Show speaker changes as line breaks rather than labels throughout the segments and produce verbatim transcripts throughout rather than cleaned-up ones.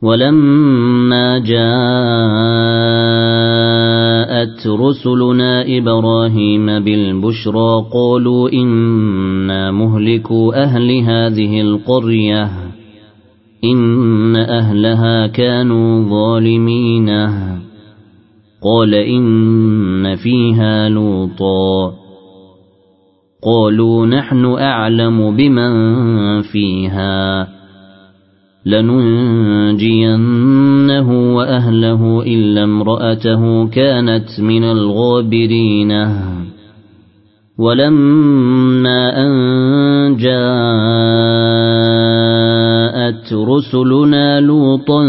ولما جاءت رسلنا إبراهيم بالبشرى قالوا إنا مهلكوا أهل هذه القرية إن أهلها كانوا ظالمين قال إن فيها لوطا قالوا نحن أعلم بمن فيها لننجينه وأهله إلا امرأته كانت من الغابرين ولما أن جاءت رسلنا لوطا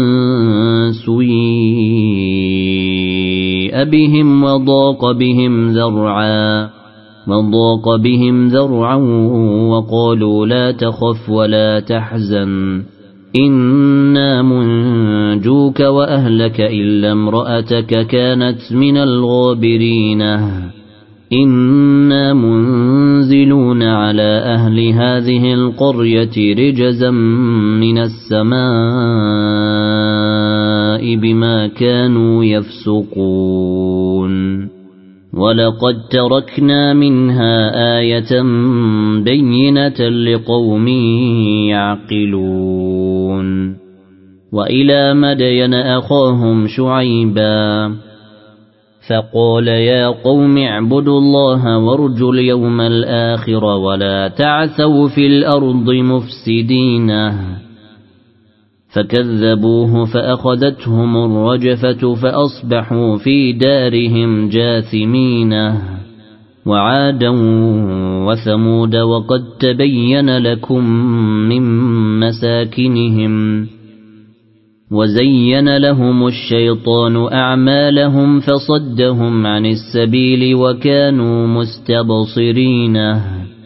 سيئ بهم وضاق بهم ذرعا وضاق بهم ذرعا وقالوا لا تخف ولا تحزن إنا منجوك وأهلك إلا امرأتك كانت من الغابرين إنا منزلون على أهل هذه القرية رجزا من السماء بما كانوا يفسقون ولقد تركنا منها آية بينة لقوم يعقلون وإلى مدين أخاهم شعيبا فقال يا قوم اعبدوا الله وارجوا اليوم الآخر ولا تعثوا في الأرض مفسدين فكذبوه فأخذتهم الرجفة فأصبحوا في دارهم جاثمين وعادا وثمود وقد تبين لكم من مساكنهم وزين لهم الشيطان أعمالهم فصدهم عن السبيل وكانوا مستبصرين